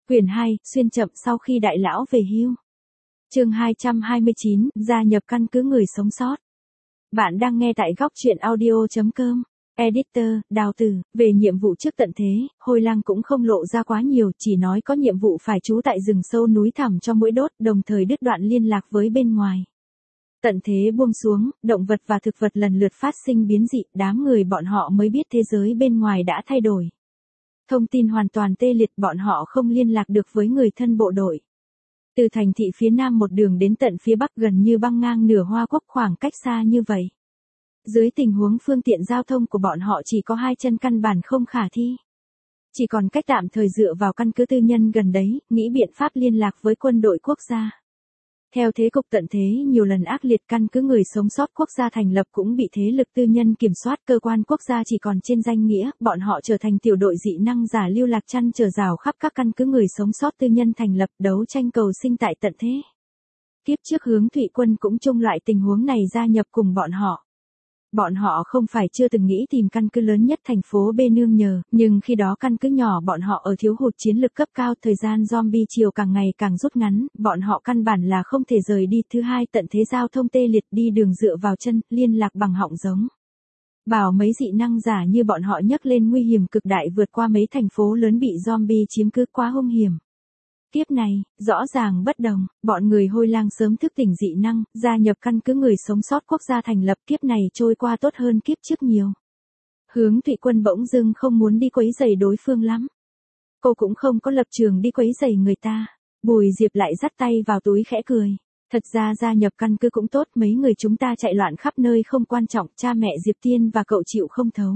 Quyển 2, xuyên chậm sau khi đại lão về hưu. Chương 229, gia nhập căn cứ người sống sót. Bạn đang nghe tại góc truyện audio.com. Editor, Đào Tử, về nhiệm vụ trước tận thế, Hôi Lang cũng không lộ ra quá nhiều, chỉ nói có nhiệm vụ phải trú tại rừng sâu núi thẳm cho mũi đốt, đồng thời đứt đoạn liên lạc với bên ngoài. Tận thế buông xuống, động vật và thực vật lần lượt phát sinh biến dị, đám người bọn họ mới biết thế giới bên ngoài đã thay đổi. Thông tin hoàn toàn tê liệt, bọn họ không liên lạc được với người thân bộ đội. Từ thành thị phía nam một đường đến tận phía bắc gần như băng ngang nửa Hoa Quốc, khoảng cách xa như vậy. Dưới tình huống phương tiện giao thông của bọn họ chỉ có hai chân căn bản không khả thi. Chỉ còn cách tạm thời dựa vào căn cứ tư nhân gần đấy, nghĩ biện pháp liên lạc với quân đội quốc gia. Theo thế cục tận thế nhiều lần ác liệt, căn cứ người sống sót quốc gia thành lập cũng bị thế lực tư nhân kiểm soát, cơ quan quốc gia chỉ còn trên danh nghĩa, bọn họ trở thành tiểu đội dị năng giả lưu lạc chăn trở rào khắp các căn cứ người sống sót tư nhân thành lập, đấu tranh cầu sinh tại tận thế. Tiếp trước Hướng Thụy Quân cũng chung loại tình huống này, gia nhập cùng bọn họ. Bọn họ không phải chưa từng nghĩ tìm căn cứ lớn nhất thành phố B nương nhờ, nhưng khi đó căn cứ nhỏ bọn họ ở thiếu hụt chiến lực cấp cao, thời gian zombie chiều càng ngày càng rút ngắn, bọn họ căn bản là không thể rời đi. Thứ hai, tận thế giao thông tê liệt, đi đường dựa vào chân, liên lạc bằng họng giống. Bảo mấy dị năng giả như bọn họ nhấc lên nguy hiểm cực đại, vượt qua mấy thành phố lớn bị zombie chiếm cứ quá hung hiểm. Tiếp này, rõ ràng bất đồng, bọn người Hôi Lang sớm thức tỉnh dị năng, gia nhập căn cứ người sống sót quốc gia thành lập. Kiếp này trôi qua tốt hơn kiếp trước nhiều. Hướng Thụy Quân bỗng dưng không muốn đi quấy rầy đối phương lắm. Cô cũng không có lập trường đi quấy rầy người ta. Bùi Diệp lại dắt tay vào túi khẽ cười. Thật ra gia nhập căn cứ cũng tốt, mấy người chúng ta chạy loạn khắp nơi không quan trọng, cha mẹ Diệp Tiên và cậu chịu không thấu.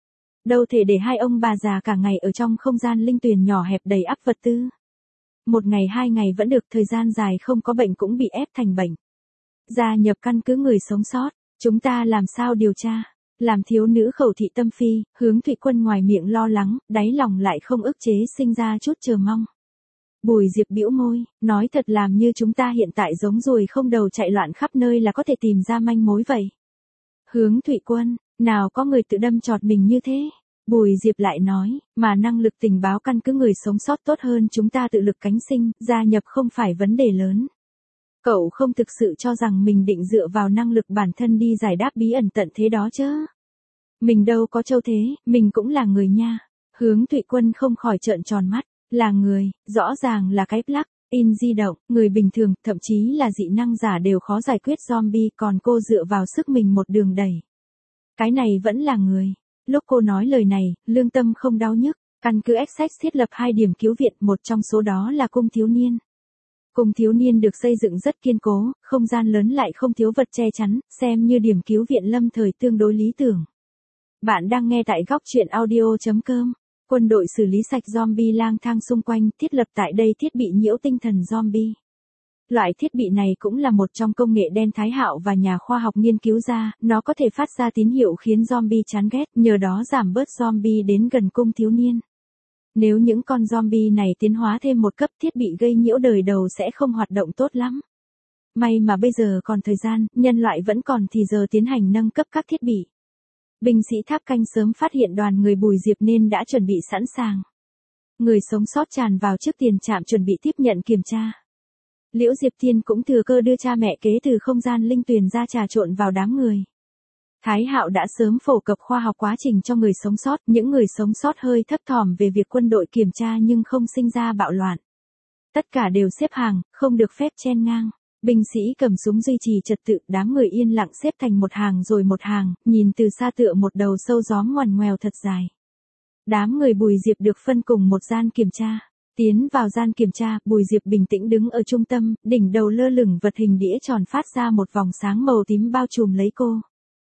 Đâu thể để hai ông bà già cả ngày ở trong không gian linh tuyền nhỏ hẹp đầy ắp vật tư. Một ngày hai ngày vẫn được, thời gian dài không có bệnh cũng bị ép thành bệnh. Gia nhập căn cứ người sống sót, chúng ta làm sao điều tra? Làm thiếu nữ khẩu thị tâm phi, Hướng Thụy Quân ngoài miệng lo lắng, đáy lòng lại không ức chế sinh ra chút chờ mong. Bùi Diệp bĩu môi, nói thật, làm như chúng ta hiện tại giống ruồi không đầu chạy loạn khắp nơi là có thể tìm ra manh mối vậy. Hướng Thụy Quân, nào có người tự đâm chọt mình như thế. Bùi Diệp lại nói, mà năng lực tình báo căn cứ người sống sót tốt hơn chúng ta tự lực cánh sinh, gia nhập không phải vấn đề lớn. Cậu không thực sự cho rằng mình định dựa vào năng lực bản thân đi giải đáp bí ẩn tận thế đó chứ? Mình đâu có châu thế, mình cũng là người nha. Hướng Thụy Quân không khỏi trợn tròn mắt, là người, rõ ràng là cái plug in di động, người bình thường, thậm chí là dị năng giả đều khó giải quyết zombie, còn cô dựa vào sức mình một đường đẩy. Cái này vẫn là người. Lúc cô nói lời này, lương tâm không đau nhức. Căn cứ Essex thiết lập 2 điểm cứu viện, một trong số đó là cung thiếu niên. Cung thiếu niên được xây dựng rất kiên cố, không gian lớn lại không thiếu vật che chắn, xem như điểm cứu viện lâm thời tương đối lý tưởng. Bạn đang nghe tại góc truyện audio.com. Quân đội xử lý sạch zombie lang thang xung quanh, thiết lập tại đây thiết bị nhiễu tinh thần zombie. Loại thiết bị này cũng là một trong công nghệ đen Thái Hạo và nhà khoa học nghiên cứu ra, nó có thể phát ra tín hiệu khiến zombie chán ghét, nhờ đó giảm bớt zombie đến gần cung thiếu niên. Nếu những con zombie này tiến hóa thêm một cấp, thiết bị gây nhiễu đời đầu sẽ không hoạt động tốt lắm. May mà bây giờ còn thời gian, nhân loại vẫn còn thì giờ tiến hành nâng cấp các thiết bị. Binh sĩ tháp canh sớm phát hiện đoàn người Bùi Diệp nên đã chuẩn bị sẵn sàng. Người sống sót tràn vào trước tiền trạm chuẩn bị tiếp nhận kiểm tra. Liễu Diệp Tiên cũng thừa cơ đưa cha mẹ kế từ không gian linh tuyền ra trà trộn vào đám người. Thái Hạo đã sớm phổ cập khoa học quá trình cho người sống sót, những người sống sót hơi thấp thỏm về việc quân đội kiểm tra nhưng không sinh ra bạo loạn. Tất cả đều xếp hàng, không được phép chen ngang. Binh sĩ cầm súng duy trì trật tự, đám người yên lặng xếp thành một hàng rồi một hàng, nhìn từ xa tựa một đầu sâu gióm ngoằn ngoèo thật dài. Đám người Bùi Diệp được phân cùng một gian kiểm tra. Tiến vào gian kiểm tra, Bùi Diệp bình tĩnh đứng ở trung tâm, đỉnh đầu lơ lửng vật hình đĩa tròn phát ra một vòng sáng màu tím bao trùm lấy cô.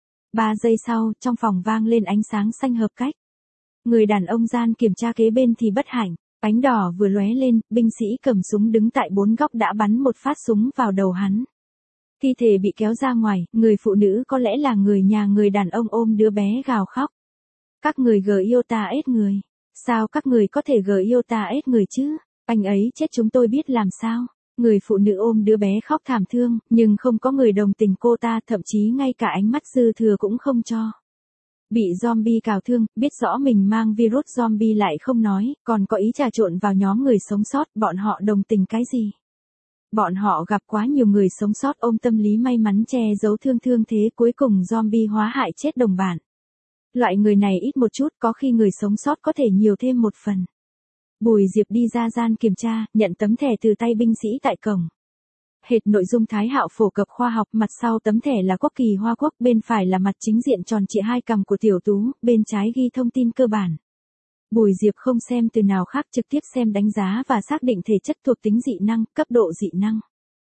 3 giây sau, trong phòng vang lên ánh sáng xanh hợp cách. Người đàn ông gian kiểm tra kế bên thì bất hạnh, ánh đỏ vừa lóe lên, binh sĩ cầm súng đứng tại 4 góc đã bắn một phát súng vào đầu hắn. Thi thể bị kéo ra ngoài, người phụ nữ có lẽ là người nhà người đàn ông ôm đứa bé gào khóc. Các người yêu ta ết người. Sao các người có thể yêu ta ết người chứ? Anh ấy chết chúng tôi biết làm sao? Người phụ nữ ôm đứa bé khóc thảm thương, nhưng không có người đồng tình cô ta, thậm chí ngay cả ánh mắt dư thừa cũng không cho. Bị zombie cào thương, biết rõ mình mang virus zombie lại không nói, còn có ý trà trộn vào nhóm người sống sót, bọn họ đồng tình cái gì? Bọn họ gặp quá nhiều người sống sót ôm tâm lý may mắn che giấu thương thế cuối cùng zombie hóa hại chết đồng bạn. Loại người này ít một chút, có khi người sống sót có thể nhiều thêm một phần. Bùi Diệp đi ra gian kiểm tra, nhận tấm thẻ từ tay binh sĩ tại cổng. Hệt nội dung Thái Hạo phổ cập khoa học, mặt sau tấm thẻ là quốc kỳ Hoa Quốc, bên phải là mặt chính diện tròn trịa hai cằm của Tiểu Tú, bên trái ghi thông tin cơ bản. Bùi Diệp không xem từ nào khác, trực tiếp xem đánh giá và xác định thể chất, thuộc tính dị năng, cấp độ dị năng.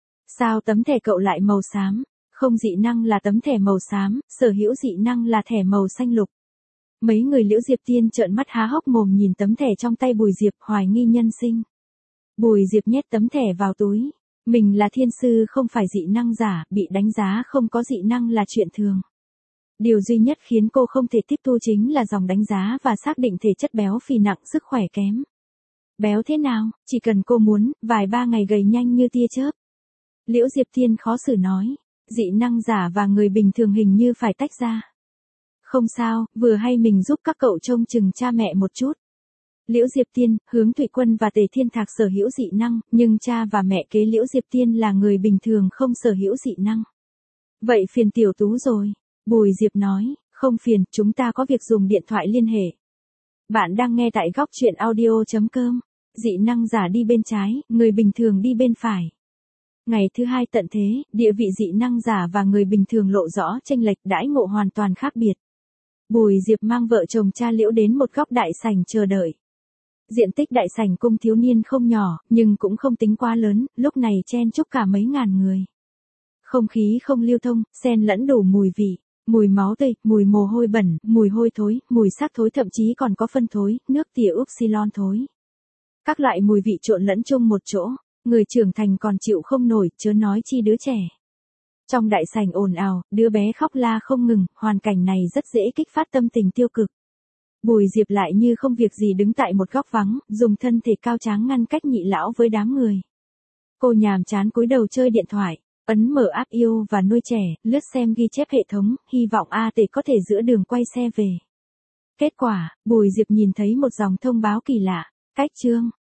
Sao tấm thẻ cậu lại màu xám? Không, dị năng là tấm thẻ màu xám, sở hữu dị năng là thẻ màu xanh lục. Mấy người Liễu Diệp Tiên trợn mắt há hốc mồm nhìn tấm thẻ trong tay Bùi Diệp, hoài nghi nhân sinh. Bùi Diệp nhét tấm thẻ vào túi. Mình là thiên sư không phải dị năng giả, bị đánh giá không có dị năng là chuyện thường. Điều duy nhất khiến cô không thể tiếp thu chính là dòng đánh giá và xác định thể chất béo phì nặng, sức khỏe kém. Béo thế nào, chỉ cần cô muốn, vài ba ngày gầy nhanh như tia chớp. Liễu Diệp Tiên khó xử nói, dị năng giả và người bình thường hình như phải tách ra. Không sao, vừa hay mình giúp các cậu trông chừng cha mẹ một chút. Liễu Diệp Tiên, Hướng Thụy Quân và Tề Thiên Thạc sở hữu dị năng, nhưng cha và mẹ kế Liễu Diệp Tiên là người bình thường không sở hữu dị năng. Vậy phiền Tiểu Tú rồi. Bùi Diệp nói, không phiền, chúng ta có việc dùng điện thoại liên hệ. Bạn đang nghe tại góc truyện audio.com. Dị năng giả đi bên trái, người bình thường đi bên phải. Ngày thứ hai tận thế, địa vị dị năng giả và người bình thường lộ rõ chênh lệch, đãi ngộ hoàn toàn khác biệt. Bùi Diệp mang vợ chồng cha Liễu đến một góc đại sảnh chờ đợi. Diện tích đại sảnh cung thiếu niên không nhỏ, nhưng cũng không tính quá lớn, lúc này chen chúc cả mấy ngàn người. Không khí không lưu thông, xen lẫn đủ mùi vị, mùi máu tươi, mùi mồ hôi bẩn, mùi hôi thối, mùi xác thối, thậm chí còn có phân thối, nước tỉa upsilon thối. Các loại mùi vị trộn lẫn chung một chỗ, người trưởng thành còn chịu không nổi, chớ nói chi đứa trẻ. Trong đại sảnh ồn ào, đứa bé khóc la không ngừng, hoàn cảnh này rất dễ kích phát tâm tình tiêu cực. Bùi Diệp lại như không việc gì đứng tại một góc vắng, dùng thân thể cao tráng ngăn cách nhị lão với đám người. Cô nhàm chán cúi đầu chơi điện thoại, ấn mở app yêu và nuôi trẻ, lướt xem ghi chép hệ thống, hy vọng AT có thể giữa đường quay xe về. Kết quả, Bùi Diệp nhìn thấy một dòng thông báo kỳ lạ, cách chương.